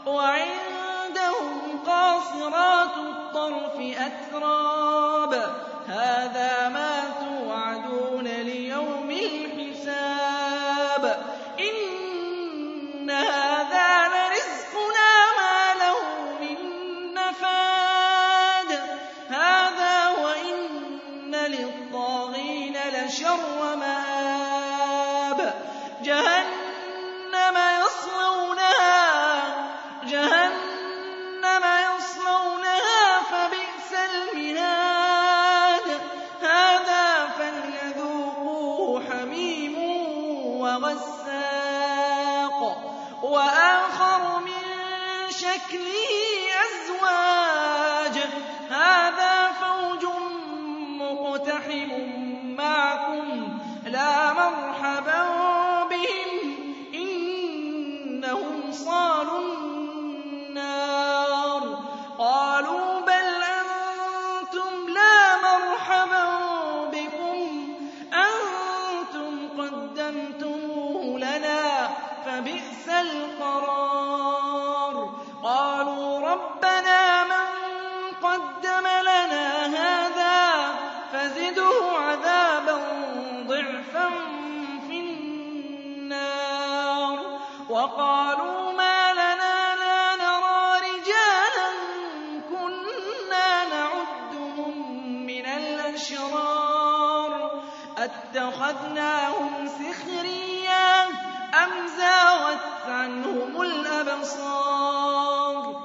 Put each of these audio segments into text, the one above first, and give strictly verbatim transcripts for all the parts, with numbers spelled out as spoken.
وَعِندَهُمْ قَاصِرَاتُ الطَّرْفِ أَتْرَابٌ هَٰذَا مَا تُوعَدُونَ لِيَوْمِ الْحِسَابِ إِنَّ هَٰذَا لَرِزْقُنَا مَا لَهُ مِن نَّفَادٍ هَٰذَا وَإِنَّ لِلطَّاغِينَ لَشَرَّ مَآبٍ جَهَنَّمَ يَصْلَوْنَهَا جَهَنَّمَ يَصْلَوْنَهَا فَبِئْسَ الْمِهَادُ هَٰذَا فَلْيَذُوقُوهُ حَمِيمٌ وَغَسَّاقٌ وَآخَرُ مِن شَكْلِهِ أَزْوَاجٌ هَٰذَا فَوْجٌ مُّقْتَحِمٌ مَّعَكُمْ لَا مَرْحَبًا بِهِمْ إِنَّهُمْ صَالُو النَّارِ قَالُوا بَلْ أَنتُمْ لَا مَرْحَبًا بِكُمْ أَنتُمْ قَدَّمْتُمُوهُ لَنَا فَبِئْسَ الْقَرَارُ قَالُوا رَبَّنَا مَن قَدَّمَ لَنَا هَٰذَا فَزِدْهُ عَذَابًا ضِعْفًا فِي النَّارِ وَقَالُوا مَا لَنَا لَا نَرَىٰ رِجَالًا كُنَّا نَعُدُّهُم مِّنَ الْأَشْرَارِ أَتَّخَذْنَاهُمْ سِخْرِيًّا أَمْ زَاغَتْ عَنْهُمُ الْأَبْصَارُ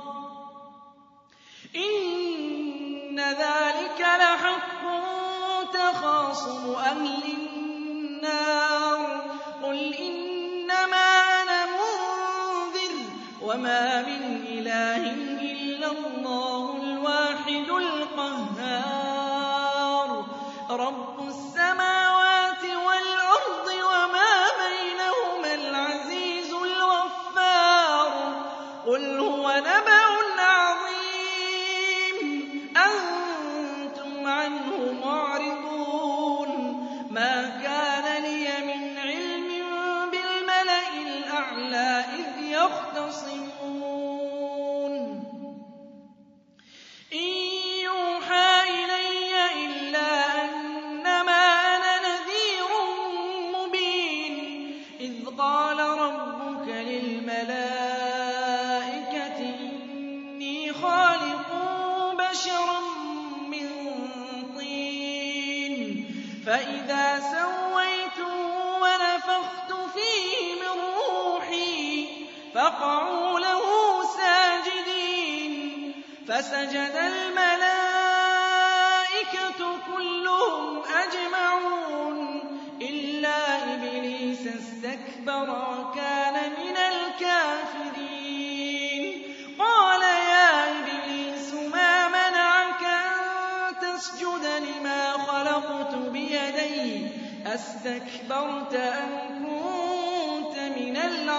إِنَّ ذَٰلِكَ لَحَقٌّ تَخَاصُمُ أَهْلِ النَّارِ قُلْ إِنَّمَا أَنَا مُنذِرٌ وَمَا مِنْ إِلَٰهٍ إِلَّا اللَّهُ الْوَاحِدُ الْقَهَّارُ رَبُّ السَّمَاوَاتِ وَالْأَرْضِ وَمَا بَيْنَهُمَا الْعَزِيزُ الْغَفَّارُ قُلْ هُوَ نَبَأٌ عَظِيمٌ أَنتُمْ عَنْهُ مُعْرِضُونَ مَا كَانَ لِيَ مِنْ عِلْمٍ بِالْمَلَإِ الْأَعْلَىٰ إِذْ يَخْتَصِمُونَ إِن يُوحَىٰ إِلَيَّ إِلَّا أَنَّمَا أَنَا نَذِيرٌ مُّبِينٌ إِذْ قَالَ رَبُّكَ لِلْمَلَائِكَةِ إِنِّي خَالِقٌ بَشَرًا مِّن طِينٍ فَإِذَا سَوَّيْتُهُ وَنَفَخْتُ فِيهِ مِن رُّوحِي فَقَعُوا لَهُ سَاجِدِينَ فَسَجَدَ الْمَلَائِكَةُ كُلُّهُمْ أَجْمَعُونَ إِلَّا إِبْلِيسَ اسْتَكْبَرَ وَكَانَ مِنَ الْكَافِرِينَ قَالَ يَا إِبْلِيسُ مَا مَنَعَكَ أَن تَسْجُدَ لِمَا خَلَقْتُ بِيَدَيَّ أَسْتَكْبَرْتَ أَمْ كُنتَ مِنَ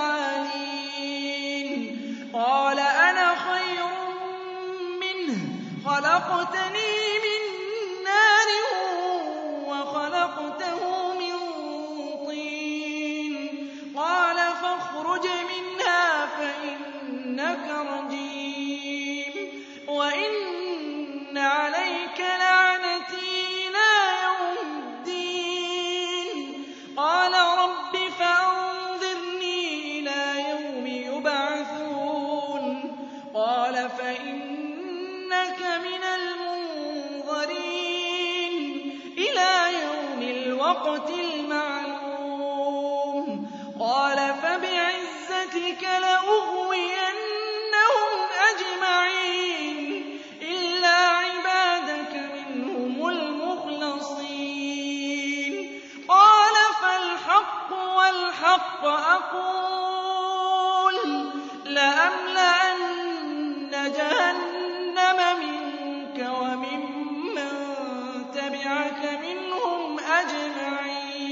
الْعَالِينَ قَالَ أَنَا خَيْرٌ مِّنْهُ خَلَقْتَنِي مِن نَّارٍ وَخَلَقْتَهُ مِن طِينٍ قَالَ فَاخْرُجْ مِنْهَا فَإِنَّكَ رَجِيمٌ وَإِنَّ عَلَيْكَ لَعْنَتِي إِلَىٰ يَوْمِ الدِّينِ قَالَ رَبِّ فَأَنظِرْنِي إِلَىٰ يَوْمِ يُبْعَثُونَ قَالَ فَإِنَّكَ مِنَ الْمُنظَرِينَ إِلَىٰ يَوْمِ الْوَقْتِ الْمَعْلُومِ قَالَ فَبِعِزَّتِكَ لَأُغْوِيَنَّهُمْ أَجْمَعِينَ إِلَّا عِبَادَكَ مِنْهُمُ الْمُخْلَصِينَ قَالَ فَالْحَقُّ وَالْحَقَّ أَقُولُ لَأَمْلَأَنَّ جَهَنَّمَ مِنكَ وَمِمَّن تَبِعَكَ مِنْهُمْ أَجْمَعِينَ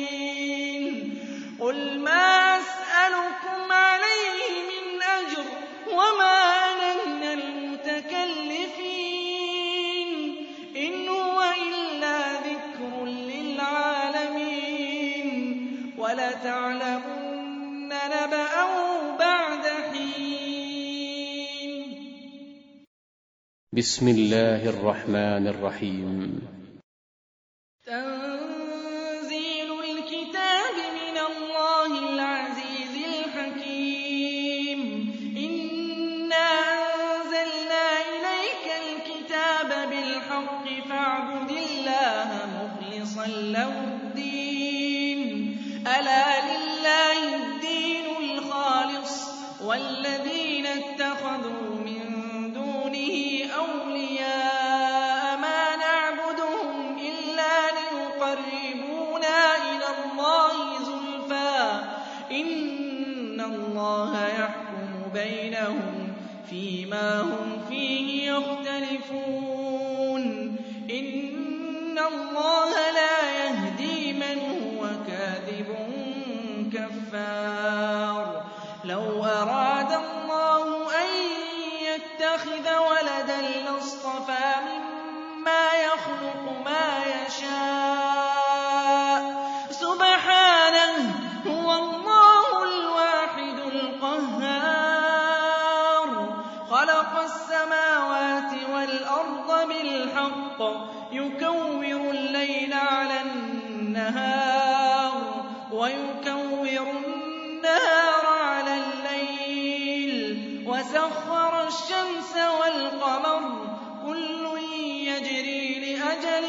بسم الله الرحمن الرحيم. تنزيل الكتاب من الله العزيز الحكيم. إنا أنزلنا إليك الكتاب بالحق فاعبد الله مخلصا له الدين. ألا لله الدين الخالص والذين اتخذوا من دونه أولياء ما نعبدهم إلا ليقربونا إلى الله زلفى إن الله يحكم بينهم فيما هم فيه يختلفون. إن الله لا يهدي من هو كاذب كفار. لو أراد الله أن يتخذ ولدا لاصطفى مما يخلق ما يشاء سبحانه هو الله الواحد القهار. خلق السماوات والأرض بالحق يكور الليل على النهار ويكور النهار على الليل وسخر الشمس والقمر كل يجري لأجل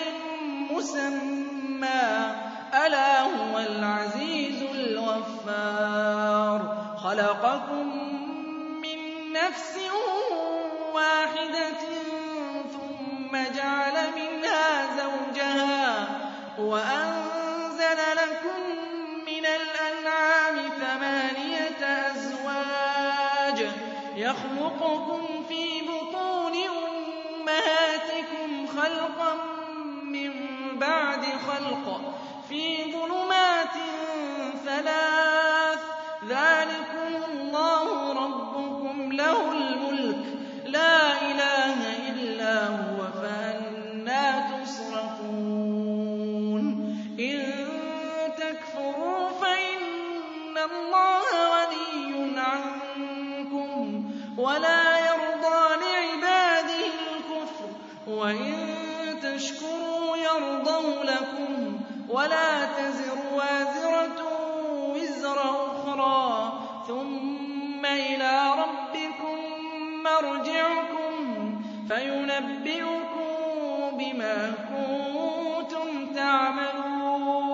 مسمى ألا هو العزيز الغفار. خلقكم من نفس واحدة ثم جعل منها زوجها وأنزل لكم من الأنعام ثمانية أزواج يخلقكم في بطون أمهاتكم خلقا من بعد خلق في ظلمات ثلاث ذلكم الله ربكم له الملك لا إله إلا هو فأنى تصرفون. إن تكفروا فإن الله غني عنكم ولا يرضى لعباده الكفر وإن تشكروا يرضه لكم ولا تزر وازرة وزر أخرى ثم إلى ربكم مرجعكم فينبئكم بما كنتم تعملون.